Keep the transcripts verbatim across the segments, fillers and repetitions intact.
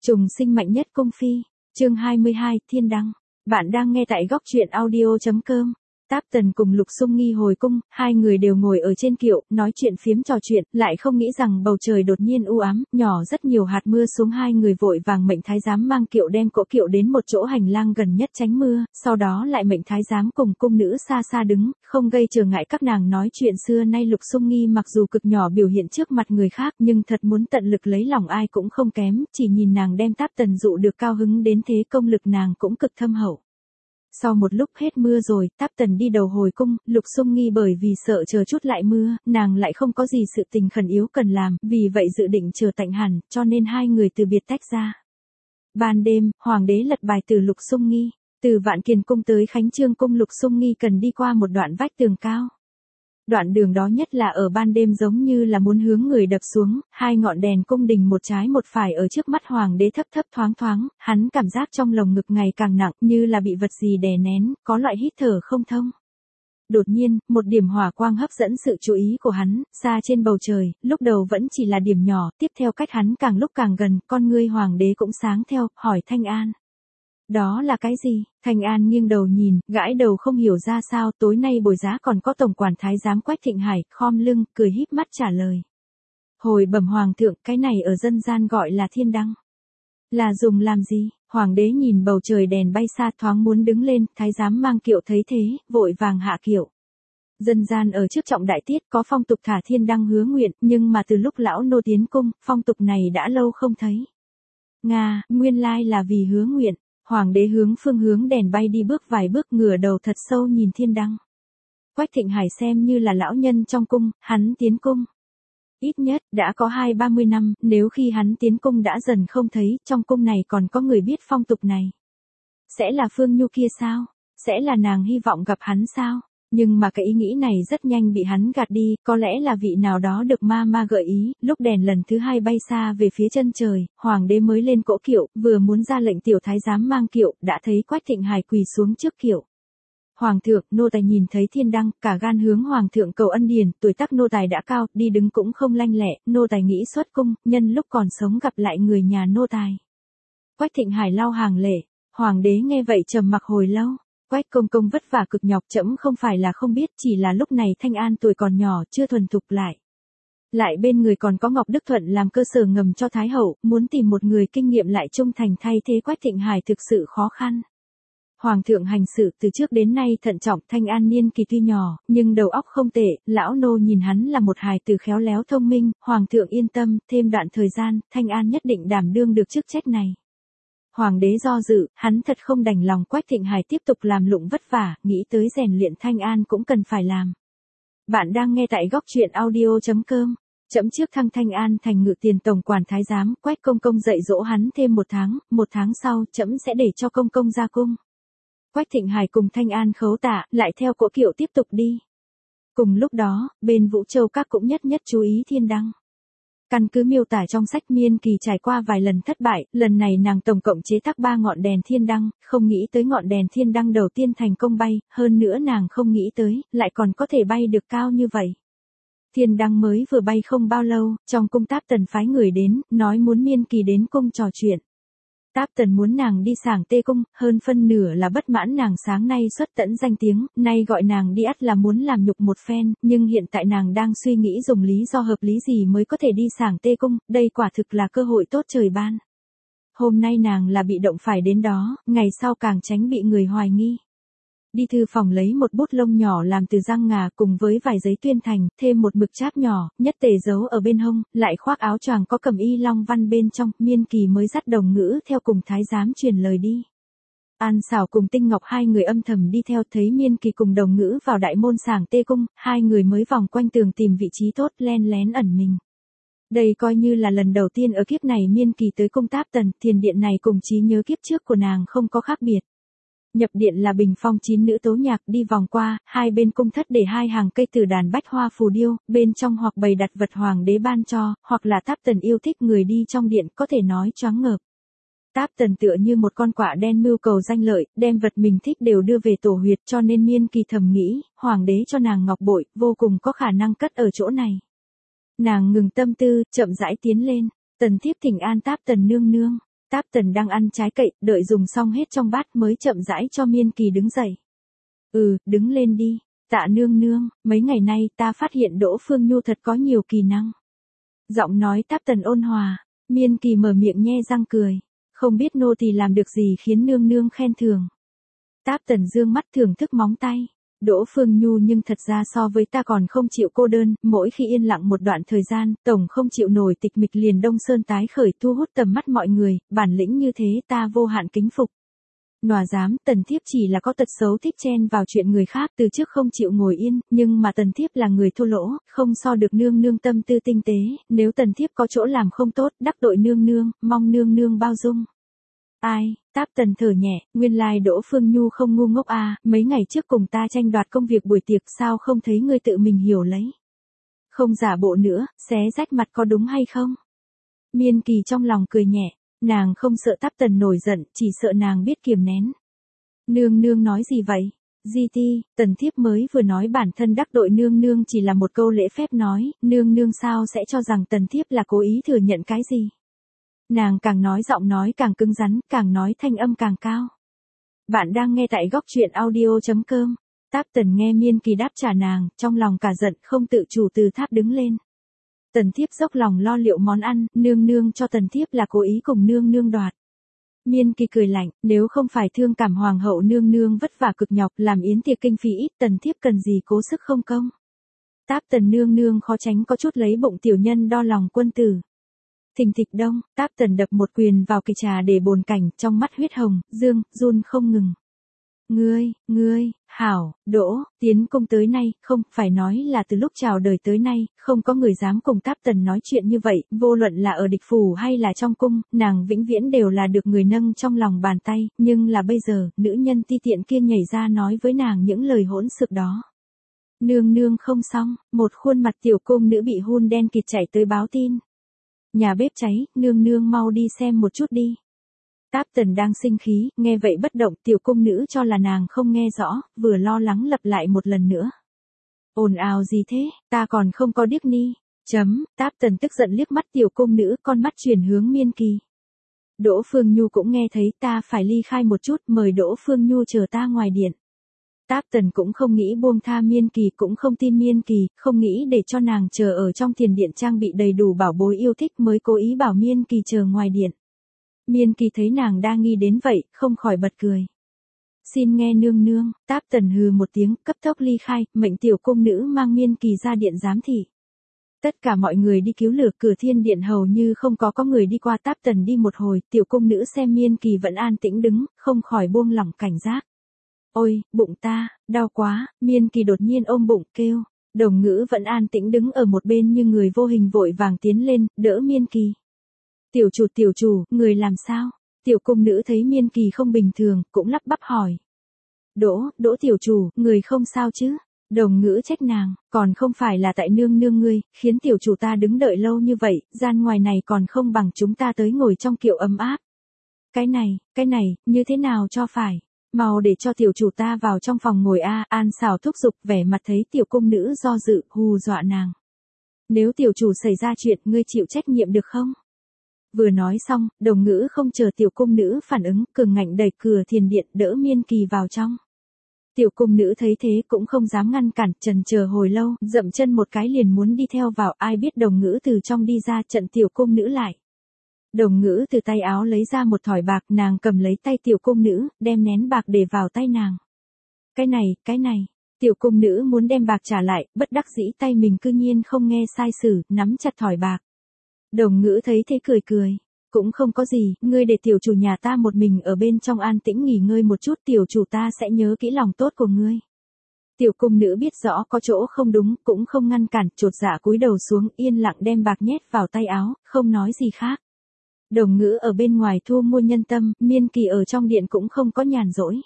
Trùng sinh mạnh nhất cung phi, chương hai mươi hai, Thiên Đăng. Bạn đang nghe tại góc truyện audio chấm com. Táp Tần cùng Lục Xung Nghi hồi cung, hai người đều ngồi ở trên kiệu, nói chuyện phiếm trò chuyện, lại không nghĩ rằng bầu trời đột nhiên u ám, nhỏ rất nhiều hạt mưa xuống, hai người vội vàng mệnh thái giám mang kiệu đem cỗ kiệu đến một chỗ hành lang gần nhất tránh mưa, sau đó lại mệnh thái giám cùng cung nữ xa xa đứng, không gây trở ngại các nàng nói chuyện xưa nay. Lục Xung Nghi mặc dù cực nhỏ biểu hiện trước mặt người khác, nhưng thật muốn tận lực lấy lòng ai cũng không kém, chỉ nhìn nàng đem Táp Tần dụ được cao hứng đến thế, công lực nàng cũng cực thâm hậu. Sau một lúc hết mưa rồi, Táp Tần đi đầu hồi cung, Lục Xung Nghi bởi vì sợ chờ chút lại mưa, nàng lại không có gì sự tình khẩn yếu cần làm, vì vậy dự định chờ tạnh hẳn, cho nên hai người từ biệt tách ra. Ban đêm, hoàng đế lật bài từ Lục Xung Nghi, từ Vạn Kiền cung tới Khánh Chương cung. Lục Xung Nghi cần đi qua một đoạn vách tường cao. Đoạn đường đó nhất là ở ban đêm giống như là muốn hướng người đập xuống, hai ngọn đèn cung đình một trái một phải ở trước mắt hoàng đế thấp thấp thoáng thoáng, hắn cảm giác trong lồng ngực ngày càng nặng, như là bị vật gì đè nén, có loại hít thở không thông. Đột nhiên, một điểm hỏa quang hấp dẫn sự chú ý của hắn, xa trên bầu trời, lúc đầu vẫn chỉ là điểm nhỏ, tiếp theo cách hắn càng lúc càng gần, con ngươi hoàng đế cũng sáng theo, hỏi Thanh An. Đó là cái gì? Thanh An nghiêng đầu nhìn, gãi đầu không hiểu ra sao. Tối nay bồi giá còn có tổng quản thái giám Quách Thịnh Hải, khom lưng, cười híp mắt trả lời. Hồi bẩm hoàng thượng, cái này ở dân gian gọi là thiên đăng. Là dùng làm gì? Hoàng đế nhìn bầu trời đèn bay xa, thoáng muốn đứng lên, thái giám mang kiệu thấy thế, vội vàng hạ kiệu. Dân gian ở trước trọng đại tiết có phong tục thả thiên đăng hứa nguyện, nhưng mà từ lúc lão nô tiến cung, phong tục này đã lâu không thấy. Nga, nguyên lai là vì hứa nguyện. Hoàng đế hướng phương hướng đèn bay đi bước vài bước, ngửa đầu thật sâu nhìn thiên đăng. Quách Thịnh Hải xem như là lão nhân trong cung, hắn tiến cung. Ít nhất, đã có hai ba mươi năm, nếu khi hắn tiến cung đã dần không thấy, trong cung này còn có người biết phong tục này. Sẽ là Phương Nhu kia sao? Sẽ là nàng hy vọng gặp hắn sao? Nhưng mà cái ý nghĩ này rất nhanh bị hắn gạt đi, có lẽ là vị nào đó được ma ma gợi ý. Lúc đèn lần thứ hai bay xa về phía chân trời, hoàng đế mới lên cỗ kiệu, vừa muốn ra lệnh tiểu thái giám mang kiệu, đã thấy Quách Thịnh Hải quỳ xuống trước kiệu. Hoàng thượng, nô tài nhìn thấy thiên đăng, cả gan hướng hoàng thượng cầu ân điển, tuổi tác nô tài đã cao, đi đứng cũng không lanh lẹ, nô tài nghĩ xuất cung, nhân lúc còn sống gặp lại người nhà nô tài. Quách Thịnh Hải lau hàng lệ, hoàng đế nghe vậy trầm mặc hồi lâu. Quách công công vất vả cực nhọc, trẫm không phải là không biết, chỉ là lúc này Thanh An tuổi còn nhỏ, chưa thuần thục lại. Lại bên người còn có Ngọc Đức Thuận làm cơ sở ngầm cho Thái hậu, muốn tìm một người kinh nghiệm lại trung thành thay thế Quách Thịnh Hải thực sự khó khăn. Hoàng thượng hành sự từ trước đến nay thận trọng, Thanh An niên kỳ tuy nhỏ, nhưng đầu óc không tệ, lão nô nhìn hắn là một hài tử khéo léo thông minh, hoàng thượng yên tâm, thêm đoạn thời gian, Thanh An nhất định đảm đương được chức trách này. Hoàng đế do dự, hắn thật không đành lòng Quách Thịnh Hải tiếp tục làm lụng vất vả, nghĩ tới rèn luyện Thanh An cũng cần phải làm. Bạn đang nghe tại góc truyện audio chấm com. Chẫm trước thăng Thanh An thành ngự tiền tổng quản thái giám, Quách công công dạy dỗ hắn thêm một tháng, một tháng sau, chẫm sẽ để cho công công ra cung. Quách Thịnh Hải cùng Thanh An khấu tạ, lại theo cỗ kiệu tiếp tục đi. Cùng lúc đó, bên Vũ Châu các cũng nhất nhất chú ý thiên đăng. Căn cứ miêu tả trong sách, Miên Kỳ trải qua vài lần thất bại, lần này nàng tổng cộng chế tác ba ngọn đèn thiên đăng, không nghĩ tới ngọn đèn thiên đăng đầu tiên thành công bay, hơn nữa nàng không nghĩ tới, lại còn có thể bay được cao như vậy. Thiên đăng mới vừa bay không bao lâu, trong cung Táp Tần phái người đến, nói muốn Miên Kỳ đến cung trò chuyện. Táp Tần muốn nàng đi sảng tê cung, hơn phân nửa là bất mãn nàng sáng nay xuất tẫn danh tiếng, nay gọi nàng đi ắt là muốn làm nhục một phen, nhưng hiện tại nàng đang suy nghĩ dùng lý do hợp lý gì mới có thể đi sảng tê cung, đây quả thực là cơ hội tốt trời ban. Hôm nay nàng là bị động phải đến đó, ngày sau càng tránh bị người hoài nghi. Đi thư phòng lấy một bút lông nhỏ làm từ răng ngà cùng với vài giấy tuyên thành, thêm một mực cháp nhỏ, nhất tề giấu ở bên hông, lại khoác áo choàng có cầm y long văn bên trong, Miên Kỳ mới dắt Đồng Ngữ theo cùng thái giám truyền lời đi. An Xảo cùng Tinh Ngọc hai người âm thầm đi theo, thấy Miên Kỳ cùng Đồng Ngữ vào đại môn sảng tê cung, hai người mới vòng quanh tường tìm vị trí tốt len lén ẩn mình. Đây coi như là lần đầu tiên ở kiếp này Miên Kỳ tới cung Táp Tần, thiền điện này cùng trí nhớ kiếp trước của nàng không có khác biệt. Nhập điện là bình phong chín nữ tố nhạc, đi vòng qua, hai bên cung thất để hai hàng cây từ đàn bách hoa phù điêu, bên trong hoặc bày đặt vật hoàng đế ban cho, hoặc là Táp Tần yêu thích, người đi trong điện có thể nói choáng ngợp. Táp Tần tựa như một con quạ đen mưu cầu danh lợi, đem vật mình thích đều đưa về tổ huyệt, cho nên Miên Kỳ thầm nghĩ, hoàng đế cho nàng ngọc bội, vô cùng có khả năng cất ở chỗ này. Nàng ngừng tâm tư, chậm rãi tiến lên, Tần thiếp thỉnh an Táp Tần nương nương. Táp Tần đang ăn trái cậy, đợi dùng xong hết trong bát mới chậm rãi cho Miên Kỳ đứng dậy. Ừ, đứng lên đi. Tạ nương nương, mấy ngày nay ta phát hiện Đỗ Phương Nhu thật có nhiều kỳ năng. Giọng nói Táp Tần ôn hòa, Miên Kỳ mở miệng nhe răng cười. Không biết nô tỳ làm được gì khiến nương nương khen thưởng. Táp Tần dương mắt thưởng thức móng tay. Đỗ Phương Nhu nhưng thật ra so với ta còn không chịu cô đơn, mỗi khi yên lặng một đoạn thời gian, tổng không chịu nổi tịch mịch liền đông sơn tái khởi thu hút tầm mắt mọi người, bản lĩnh như thế ta vô hạn kính phục. Nòa dám, Tần thiếp chỉ là có tật xấu thích chen vào chuyện người khác, từ trước không chịu ngồi yên, nhưng mà Tần thiếp là người thô lỗ, không so được nương nương tâm tư tinh tế, nếu Tần thiếp có chỗ làm không tốt, đắc tội nương nương, mong nương nương bao dung. Ai, Táp Tần thở nhẹ, nguyên lai Đỗ Phương Nhu không ngu ngốc à, mấy ngày trước cùng ta tranh đoạt công việc buổi tiệc sao không thấy ngươi tự mình hiểu lấy. Không giả bộ nữa, xé rách mặt có đúng hay không? Miên Kỳ trong lòng cười nhẹ, nàng không sợ Táp Tần nổi giận, chỉ sợ nàng biết kiềm nén. Nương nương nói gì vậy? Di ti, Tần thiếp mới vừa nói bản thân đắc tội nương nương chỉ là một câu lễ phép nói, nương nương sao sẽ cho rằng Tần thiếp là cố ý thừa nhận cái gì? Nàng càng nói giọng nói càng cứng rắn, càng nói thanh âm càng cao. Bạn đang nghe tại góc truyện audio chấm com. Táp Tần nghe Miên Kỳ đáp trả nàng, trong lòng cả giận, không tự chủ từ tháp đứng lên. Tần thiếp dốc lòng lo liệu món ăn, nương nương cho Tần thiếp là cố ý cùng nương nương đoạt. Miên Kỳ cười lạnh, nếu không phải thương cảm hoàng hậu nương nương vất vả cực nhọc làm yến tiệc kinh phí ít, Tần thiếp cần gì cố sức không công. Táp Tần nương nương khó tránh có chút lấy bụng tiểu nhân đo lòng quân tử. Thình thịch đông, Táp Tần đập một quyền vào cây trà để bồn cảnh, trong mắt huyết hồng, dương, run không ngừng. Ngươi, ngươi, hảo, Đỗ, tiến cung tới nay, không, phải nói là từ lúc chào đời tới nay, không có người dám cùng Táp Tần nói chuyện như vậy, vô luận là ở địch phủ hay là trong cung, nàng vĩnh viễn đều là được người nâng trong lòng bàn tay, nhưng là bây giờ, nữ nhân ti tiện kia nhảy ra nói với nàng những lời hỗn xược đó. Nương nương không xong, một khuôn mặt tiểu cung nữ bị hun đen kịt chạy tới báo tin. Nhà bếp cháy, nương nương mau đi xem một chút đi. Táp Tần đang sinh khí, nghe vậy bất động, tiểu cung nữ cho là nàng không nghe rõ, vừa lo lắng lặp lại một lần nữa. Ồn ào gì thế, ta còn không có điếc ni. Chấm, Táp Tần tức giận liếc mắt tiểu cung nữ, con mắt chuyển hướng Miên Kỳ. Đỗ Phương Nhu cũng nghe thấy, ta phải ly khai một chút, mời Đỗ Phương Nhu chờ ta ngoài điện. Táp Tần cũng không nghĩ buông tha Miên Kỳ, cũng không tin Miên Kỳ, không nghĩ để cho nàng chờ ở trong thiền điện trang bị đầy đủ bảo bối yêu thích mới cố ý bảo Miên Kỳ chờ ngoài điện. Miên Kỳ thấy nàng đa nghi đến vậy, không khỏi bật cười. Xin nghe nương nương, Táp Tần hừ một tiếng, cấp tốc ly khai, mệnh tiểu cung nữ mang Miên Kỳ ra điện giám thị. Tất cả mọi người đi cứu lửa, cửa thiên điện hầu như không có có người đi qua. Táp Tần đi một hồi, tiểu cung nữ xem Miên Kỳ vẫn an tĩnh đứng, không khỏi buông lỏng cảnh giác. Ôi, bụng ta, đau quá, Miên Kỳ đột nhiên ôm bụng, kêu. Đồng Ngữ vẫn an tĩnh đứng ở một bên như người vô hình vội vàng tiến lên, đỡ Miên Kỳ. Tiểu chủ tiểu chủ, người làm sao? Tiểu cung nữ thấy Miên Kỳ không bình thường, cũng lắp bắp hỏi. Đỗ, Đỗ tiểu chủ, người không sao chứ? Đồng Ngữ trách nàng, còn không phải là tại nương nương ngươi, khiến tiểu chủ ta đứng đợi lâu như vậy, gian ngoài này còn không bằng chúng ta tới ngồi trong kiệu ấm áp. Cái này, cái này, như thế nào cho phải? Mau để cho tiểu chủ ta vào trong phòng ngồi a. An xảo thúc giục, vẻ mặt thấy tiểu cung nữ do dự, hù dọa nàng. Nếu tiểu chủ xảy ra chuyện, ngươi chịu trách nhiệm được không? Vừa nói xong, Đồng Ngữ không chờ tiểu cung nữ phản ứng, cường ngạnh đẩy cửa thiền điện, đỡ Miên Kỳ vào trong. Tiểu cung nữ thấy thế cũng không dám ngăn cản, chần chờ hồi lâu, dậm chân một cái liền muốn đi theo vào, ai biết Đồng Ngữ từ trong đi ra, chặn tiểu cung nữ lại. Đồng Ngữ từ tay áo lấy ra một thỏi bạc, nàng cầm lấy tay tiểu cung nữ, đem nén bạc để vào tay nàng. Cái này, cái này, tiểu cung nữ muốn đem bạc trả lại, bất đắc dĩ tay mình cư nhiên không nghe sai sử, nắm chặt thỏi bạc. Đồng Ngữ thấy thế cười cười, cũng không có gì, ngươi để tiểu chủ nhà ta một mình ở bên trong an tĩnh nghỉ ngơi một chút, tiểu chủ ta sẽ nhớ kỹ lòng tốt của ngươi. Tiểu cung nữ biết rõ có chỗ không đúng, cũng không ngăn cản, chột dạ cúi đầu xuống, yên lặng đem bạc nhét vào tay áo, không nói gì khác. Đồng Ngữ ở bên ngoài thu mua nhân tâm, Miên Kỳ ở trong điện cũng không có nhàn rỗi.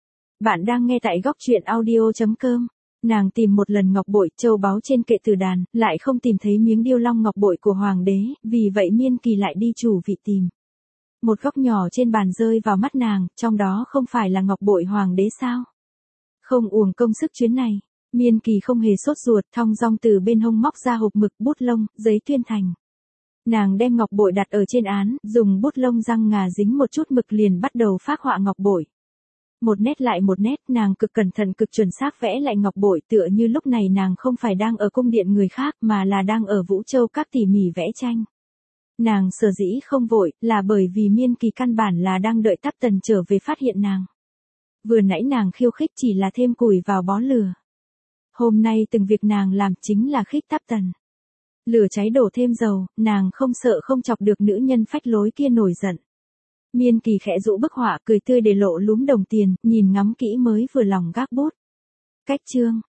Bạn đang nghe tại góc truyện audio chấm com. Nàng tìm một lần ngọc bội, châu báu trên kệ từ đàn, lại không tìm thấy miếng điêu long ngọc bội của hoàng đế, vì vậy Miên Kỳ lại đi chủ vị tìm. Một góc nhỏ trên bàn rơi vào mắt nàng, trong đó không phải là ngọc bội hoàng đế sao? Không uổng công sức chuyến này, Miên Kỳ không hề sốt ruột, thong dong từ bên hông móc ra hộp mực, bút lông, giấy tuyên thành. Nàng đem ngọc bội đặt ở trên án, dùng bút lông răng ngà dính một chút mực liền bắt đầu phác họa ngọc bội. Một nét lại một nét, nàng cực cẩn thận cực chuẩn xác vẽ lại ngọc bội, tựa như lúc này nàng không phải đang ở cung điện người khác mà là đang ở Vũ Châu các tỉ mỉ vẽ tranh. Nàng sở dĩ không vội, là bởi vì Miên Kỳ căn bản là đang đợi Táp Tần trở về phát hiện nàng. Vừa nãy nàng khiêu khích chỉ là thêm củi vào bó lửa. Hôm nay từng việc nàng làm chính là khích Táp Tần. Lửa cháy đổ thêm dầu, nàng không sợ không chọc được nữ nhân phách lối kia nổi giận. Miên Kỳ khẽ rũ bức họa, cười tươi để lộ lúm đồng tiền, nhìn ngắm kỹ mới vừa lòng gác bút. Cách chương